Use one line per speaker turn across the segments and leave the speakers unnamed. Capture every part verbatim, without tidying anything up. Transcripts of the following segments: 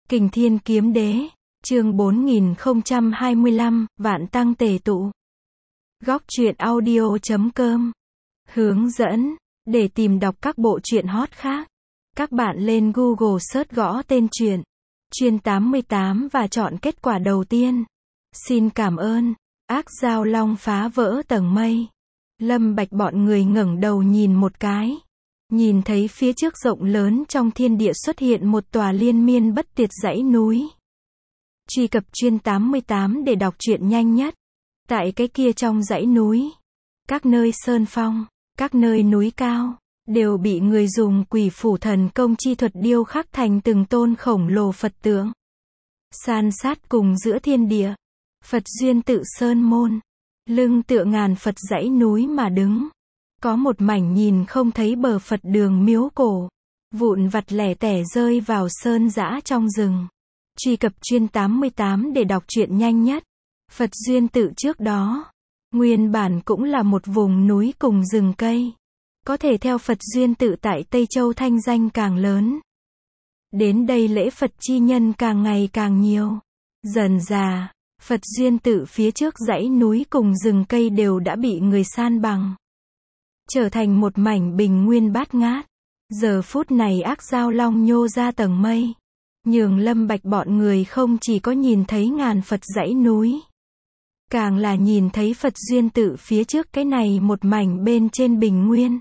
Kình Thiên Kiếm Đế, chương bốn nghìn không trăm hai mươi lăm, Vạn Tăng Tề Tụ. Góc truyện audio chấm com. Hướng dẫn, để tìm đọc các bộ truyện hot khác, các bạn lên Google search gõ tên truyện, Truyện tám mươi tám và chọn kết quả đầu tiên. Xin cảm ơn. Ác Dao Long phá vỡ tầng mây. Lâm Bạch bọn người ngẩng đầu nhìn một cái. Nhìn thấy phía trước rộng lớn trong thiên địa xuất hiện một tòa liên miên bất tuyệt dãy núi. Truy cập Truyện tám mươi tám để đọc truyện nhanh nhất. Tại cái kia trong dãy núi, các nơi sơn phong, các nơi núi cao, đều bị người dùng quỷ phủ thần công chi thuật điêu khắc thành từng tôn khổng lồ Phật tượng. San sát cùng giữa thiên địa, Phật duyên tự sơn môn, lưng tựa ngàn Phật dãy núi mà đứng. Có một mảnh nhìn không thấy bờ Phật đường miếu cổ, vụn vặt lẻ tẻ rơi vào sơn dã trong rừng. Truy cập Truyện tám mươi tám để đọc truyện nhanh nhất. Phật duyên tự trước đó, nguyên bản cũng là một vùng núi cùng rừng cây. Có thể theo Phật duyên tự tại Tây Châu thanh danh càng lớn. Đến đây lễ Phật chi nhân càng ngày càng nhiều. Dần dà, Phật duyên tự phía trước dãy núi cùng rừng cây đều đã bị người san bằng, trở thành một mảnh bình nguyên bát ngát. Giờ phút này Ác Dao Long nhô ra tầng mây, nhường Lâm Bạch bọn người không chỉ có nhìn thấy ngàn Phật dãy núi, càng là nhìn thấy Phật duyên tự phía trước cái này một mảnh bên trên bình nguyên.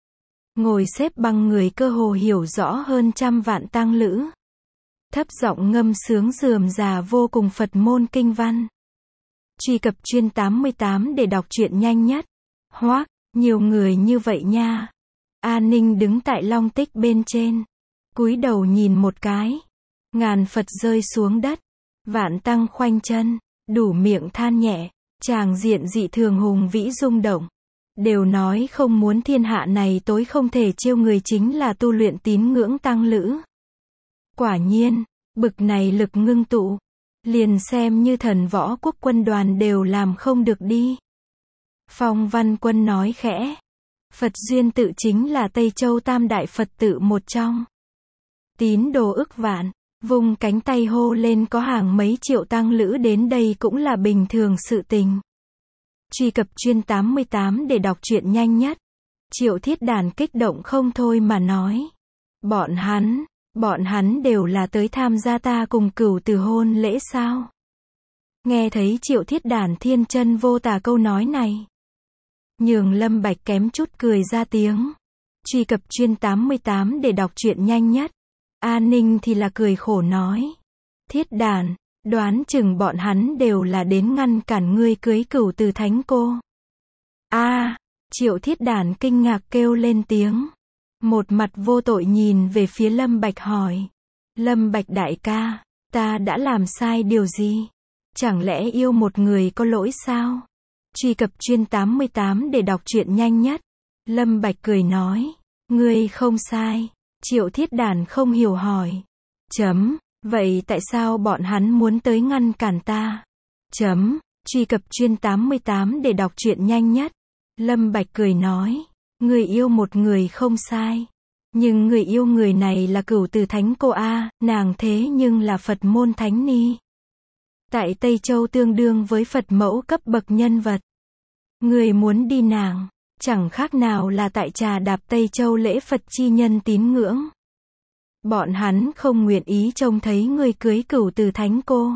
Ngồi xếp bằng người cơ hồ hiểu rõ hơn trăm vạn tăng lữ. Thấp giọng ngâm sướng rườm rà vô cùng Phật môn kinh văn. Truy cập Truyện tám mươi tám để đọc truyện nhanh nhất. Hoác, nhiều người như vậy nha. A Ninh đứng tại long tích bên trên, cúi đầu nhìn một cái. Ngàn Phật rơi xuống đất, vạn tăng khoanh chân, đủ miệng than nhẹ, tràng diện dị thường hùng vĩ rung động. Đều nói không muốn thiên hạ này tối không thể chiêu người chính là tu luyện tín ngưỡng tăng lữ. Quả nhiên, bực này lực ngưng tụ, liền xem như thần võ quốc quân đoàn đều làm không được đi. Phong Văn Quân nói khẽ, Phật duyên tự chính là Tây Châu tam đại Phật tự một trong. Tín đồ ức vạn, vùng cánh tay hô lên có hàng mấy triệu tăng lữ đến đây cũng là bình thường sự tình. Truy cập Truyện tám mươi tám để đọc truyện nhanh nhất. Triệu Thiết Đàn kích động không thôi mà nói. Bọn hắn, bọn hắn đều là tới tham gia ta cùng cửu từ hôn lễ sao? Nghe thấy Triệu Thiết Đàn thiên chân vô tà câu nói này, nhường Lâm Bạch kém chút cười ra tiếng. Truy cập Truyện tám mươi tám để đọc truyện nhanh nhất. A Ninh thì là cười khổ nói. Thiết Đàn, đoán chừng bọn hắn đều là đến ngăn cản ngươi cưới cửu từ thánh cô. A, à, Triệu Thiết Đàn kinh ngạc kêu lên tiếng. Một mặt vô tội nhìn về phía Lâm Bạch hỏi. Lâm Bạch đại ca, ta đã làm sai điều gì? Chẳng lẽ yêu một người có lỗi sao? Truy cập Truyện tám mươi tám để đọc truyện nhanh nhất. Lâm Bạch cười nói. Ngươi không sai. Triệu Thiết Đàn không hiểu hỏi. Chấm, vậy tại sao bọn hắn muốn tới ngăn cản ta? Chấm, truy cập Truyện tám mươi tám để đọc truyện nhanh nhất. Lâm Bạch cười nói. Người yêu một người không sai. Nhưng người yêu người này là cửu từ thánh cô A, nàng thế nhưng là Phật môn thánh ni. Tại Tây Châu tương đương với Phật mẫu cấp bậc nhân vật. Người muốn đi nàng, chẳng khác nào là tại trà đạp Tây Châu lễ Phật chi nhân tín ngưỡng. Bọn hắn không nguyện ý trông thấy người cưới cửu từ thánh cô.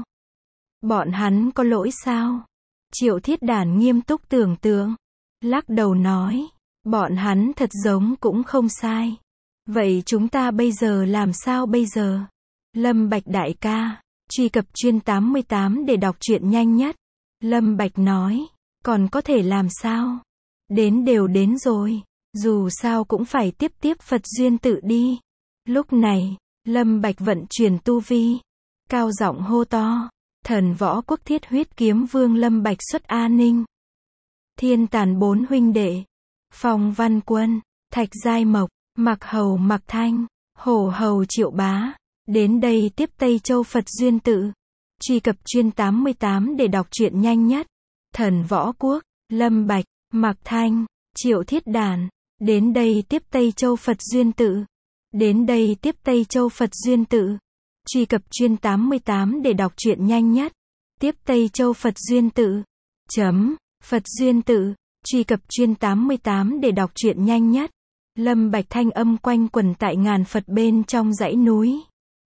Bọn hắn có lỗi sao? Triệu Thiết Đàn nghiêm túc tưởng tượng, lắc đầu nói. Bọn hắn thật giống cũng không sai. Vậy chúng ta bây giờ làm sao bây giờ? Lâm Bạch đại ca, truy cập Truyện tám mươi tám để đọc truyện nhanh nhất. Lâm Bạch nói, còn có thể làm sao? Đến đều đến rồi, dù sao cũng phải tiếp tiếp Phật duyên tự đi. Lúc này, Lâm Bạch vận chuyển tu vi, cao giọng hô to, thần võ quốc thiết huyết kiếm vương Lâm Bạch xuất A Ninh. Thiên Tàn bốn huynh đệ, Phong Văn Quân, Thạch Giai Mộc, Mặc Hầu Mặc Thanh, Hổ Hầu Triệu Bá, đến đây tiếp Tây Châu Phật duyên tự. Truy cập Truyện tám mươi tám để đọc truyện nhanh nhất. Thần võ quốc, Lâm Bạch, Mặc Thanh, Triệu Thiết Đàn, đến đây tiếp Tây Châu Phật duyên tự. Đến đây tiếp Tây Châu Phật duyên tự. Truy cập chuyên tám mươi tám để đọc truyện nhanh nhất. Tiếp Tây Châu Phật Duyên Tự. Chấm. Phật Duyên Tự. Truy cập chuyên tám mươi tám để đọc truyện nhanh nhất. Lâm Bạch thanh âm quanh quẩn tại ngàn Phật bên trong dãy núi.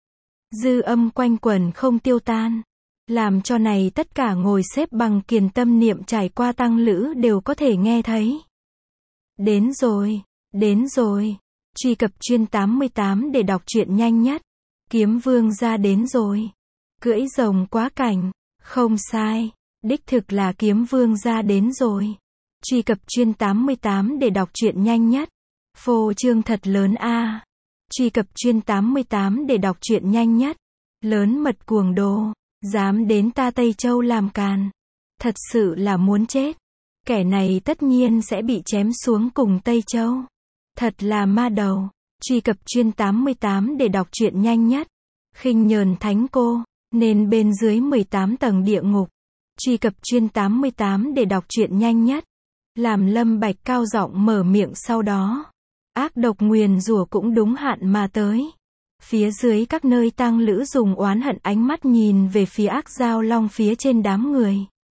Dư âm quanh quẩn không tiêu tan. Làm cho này tất cả ngồi xếp bằng kiền tâm niệm trải qua tăng lữ đều có thể nghe thấy. Đến rồi, đến rồi. Truy cập chuyên tám mươi tám để đọc truyện nhanh nhất. Kiếm Vương ra đến rồi. Cưỡi rồng quá cảnh. Không sai. Đích thực là Kiếm Vương ra đến rồi. Truy cập chuyên tám mươi tám để đọc truyện nhanh nhất. Phô trương thật lớn a. À. Truy cập chuyên tám mươi tám để đọc truyện nhanh nhất. Lớn mật cuồng đồ. Dám đến ta Tây Châu làm càn. Thật sự là muốn chết. Kẻ này tất nhiên sẽ bị chém xuống cùng Tây Châu. Thật là ma đầu. Truy cập chuyên tám mươi tám để đọc truyện nhanh nhất. Khinh nhờn thánh cô. Nên bên dưới mười tám tầng địa ngục. Truy cập chuyên tám mươi tám để đọc truyện nhanh nhất. Làm Lâm Bạch cao giọng mở miệng sau đó. Ác độc nguyền rủa cũng đúng hạn mà tới. Phía dưới các nơi tang lữ dùng oán hận ánh mắt nhìn về phía ác giao long phía trên đám người.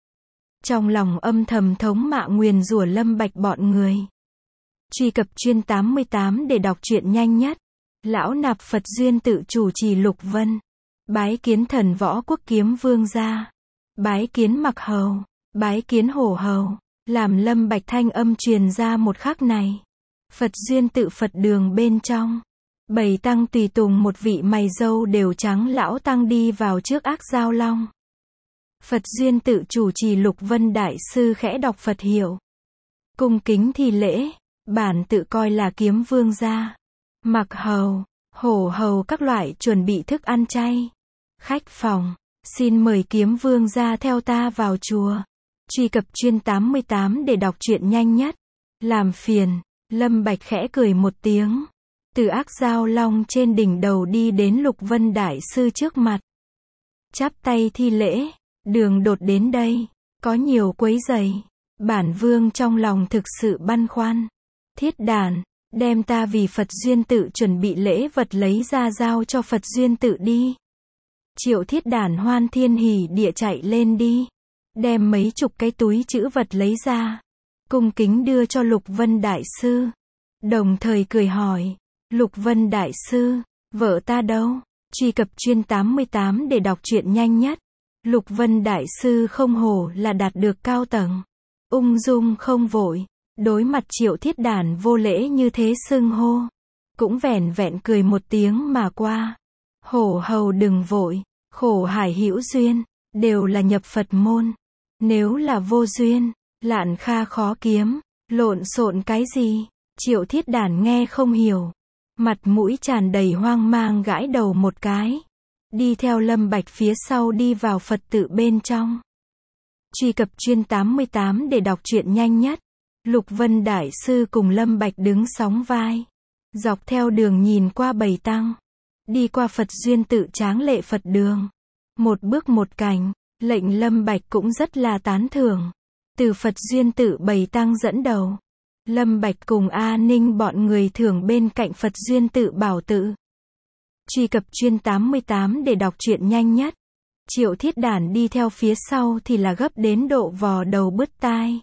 Trong lòng âm thầm thống mạ nguyền rủa Lâm Bạch bọn người. Truy cập chuyên tám mươi tám để đọc truyện nhanh nhất. Lão nạp Phật Duyên Tự chủ trì Lục Vân. Bái kiến thần võ quốc Kiếm Vương gia. Bái kiến Mặc Hầu. Bái kiến Hổ Hầu. Làm Lâm Bạch thanh âm truyền ra một khắc này. Phật Duyên Tự Phật đường bên trong. Bảy tăng tùy tùng một vị mày râu đều trắng lão tăng đi vào trước ác giao long. Phật Duyên Tự chủ trì Lục Vân đại sư khẽ đọc Phật hiệu. Cung kính thi lễ. Bản tự coi là Kiếm Vương gia. Mặc Hầu, Hổ Hầu các loại chuẩn bị thức ăn chay. Khách phòng, xin mời Kiếm Vương gia theo ta vào chùa. Truy cập chuyên tám mươi tám để đọc truyện nhanh nhất. Làm phiền. Lâm Bạch khẽ cười một tiếng. Từ ác giao long trên đỉnh đầu đi đến Lục Vân đại sư trước mặt. Chắp tay thi lễ. Đường đột đến đây. Có nhiều quấy rầy. Bản vương trong lòng thực sự băn khoăn. Thiết đàn. Đem ta vì Phật Duyên Tự chuẩn bị lễ vật lấy ra giao cho Phật Duyên Tự đi. Triệu Thiết đàn hoan thiên hỉ địa chạy lên đi. Đem mấy chục cái túi trữ vật lấy ra. Cung kính đưa cho Lục Vân đại sư. Đồng thời cười hỏi. Lục Vân đại sư, vợ ta đâu? Truy cập chuyên tám mươi tám để đọc truyện nhanh nhất. Lục Vân đại sư không hổ là đạt được cao tầng. Ung dung không vội. Đối mặt Triệu Thiết đàn vô lễ như thế xưng hô. Cũng vẻn vẹn cười một tiếng mà qua. Hổ Hầu đừng vội. Khổ hải hữu duyên. Đều là nhập Phật môn. Nếu là vô duyên. Lạn kha khó kiếm. Lộn xộn cái gì? Triệu Thiết đàn nghe không hiểu. Mặt mũi tràn đầy hoang mang gãi đầu một cái. Đi theo Lâm Bạch phía sau đi vào Phật tự bên trong. Truy cập chuyên tám mươi tám để đọc truyện nhanh nhất. Lục Vân đại sư cùng Lâm Bạch đứng sóng vai. Dọc theo đường nhìn qua bảy tăng. Đi qua Phật Duyên Tự tráng lệ Phật đường. Một bước một cảnh. Lệnh Lâm Bạch cũng rất là tán thưởng. Từ Phật Duyên Tự bảy tăng dẫn đầu. Lâm Bạch cùng A Ninh bọn người thưởng bên cạnh Phật Duyên Tự bảo tự. Truy cập chuyên tám mươi tám để đọc truyện nhanh nhất. Triệu Thiết đàn đi theo phía sau thì là gấp đến độ vò đầu bứt tai.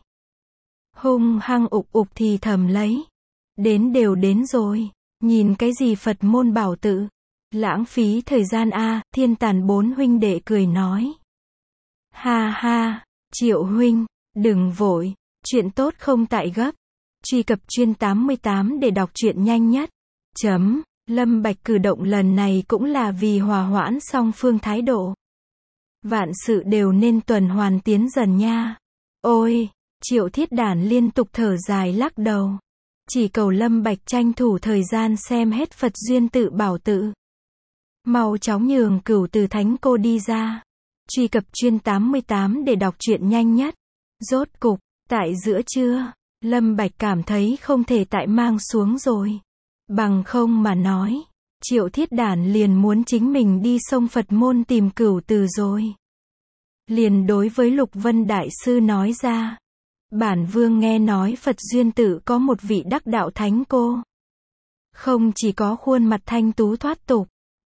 Hung hăng ục ục thì thầm lấy. Đến đều đến rồi. Nhìn cái gì Phật môn bảo tự. Lãng phí thời gian a. Thiên Tàn bốn huynh đệ cười nói. Ha ha. Triệu huynh. Đừng vội. Chuyện tốt không tại gấp. Truy cập chuyên tám mươi tám để đọc truyện nhanh nhất. Chấm. Lâm Bạch cử động lần này cũng là vì hòa hoãn song phương thái độ. Vạn sự đều nên tuần hoàn tiến dần nha. Ôi. Triệu Thiết đàn liên tục thở dài lắc đầu. Chỉ cầu Lâm Bạch tranh thủ thời gian xem hết Phật Duyên Tự bảo tự. Mau chóng nhường Cửu Từ Thánh cô đi ra. Truy cập chuyên tám mươi tám để đọc truyện nhanh nhất. Rốt cục, tại giữa trưa, Lâm Bạch cảm thấy không thể tại mang xuống rồi. Bằng không mà nói, Triệu Thiết đàn liền muốn chính mình đi sông Phật môn tìm Cửu Từ rồi. Liền đối với Lục Vân đại sư nói ra. Bản vương nghe nói Phật Duyên Tự có một vị đắc đạo thánh cô. Không chỉ có khuôn mặt thanh tú thoát tục,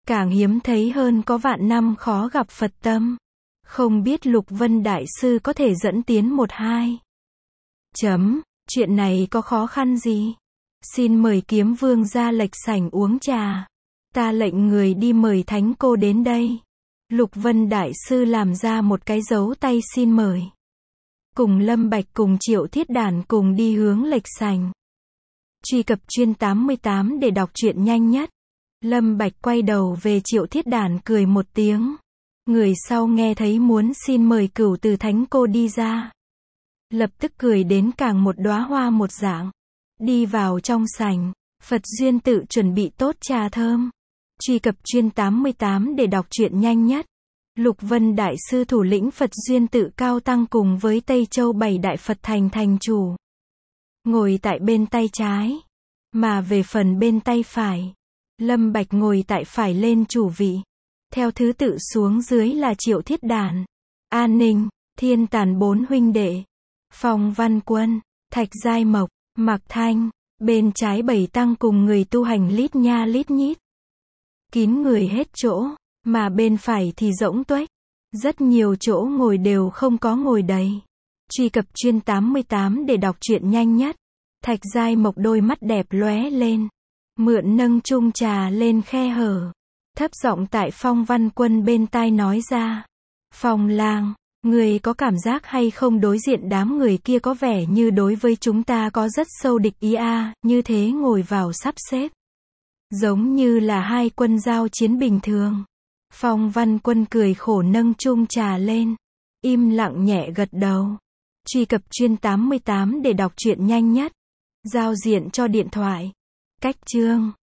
Càng hiếm thấy hơn có vạn năm khó gặp Phật tâm. Không biết Lục Vân Đại Sư có thể dẫn tiến một hai. Chấm, chuyện này có khó khăn gì? Xin mời Kiếm Vương ra lệch sảnh uống trà. Ta lệnh người đi mời Thánh Cô đến đây. Lục Vân Đại Sư làm ra một cái dấu tay xin mời. Cùng Lâm Bạch cùng Triệu Thiết Đản cùng đi hướng lệch sảnh. Truy cập chuyên tám mươi tám để đọc truyện nhanh nhất. Lâm Bạch quay đầu về Triệu Thiết Đản cười một tiếng. Người sau nghe thấy muốn xin mời Cửu Từ Thánh Cô đi ra. Lập tức cười đến càng một đóa hoa một dạng. Đi vào trong sảnh, Phật Duyên tự chuẩn bị tốt trà thơm. Truy cập chuyên tám mươi tám để đọc truyện nhanh nhất. Lục Vân Đại Sư thủ lĩnh Phật Duyên tự cao tăng cùng với Tây Châu bảy đại Phật thành thành chủ. Ngồi tại bên tay trái. Mà về phần bên tay phải, Lâm Bạch ngồi tại phải lên chủ vị. Theo thứ tự xuống dưới là Triệu Thiết Đản, An Ninh, Thiên Tàn bốn huynh đệ, Phong Văn Quân, Thạch Giai Mộc, Mạc Thanh. Bên trái bảy tăng cùng người tu hành lít nha lít nhít. Kín người hết chỗ, mà bên phải thì rỗng tuếch. Rất nhiều chỗ ngồi đều không có ngồi đầy. Truy cập chuyên tám mươi tám để đọc truyện nhanh nhất. Thạch Giai Mộc đôi mắt đẹp lóe lên. Mượn nâng chung trà lên khe hở. Thấp giọng tại Phong Văn Quân bên tai nói ra. Phong lang, người có cảm giác hay không đối diện đám người kia có vẻ như đối với chúng ta có rất sâu địch ý a, như thế ngồi vào sắp xếp. Giống như là hai quân giao chiến bình thường. Phong Văn Quân cười khổ nâng chung trà lên. Im lặng nhẹ gật đầu. Truy cập chuyên tám mươi tám để đọc truyện nhanh nhất. Giao diện cho điện thoại. Cách chương.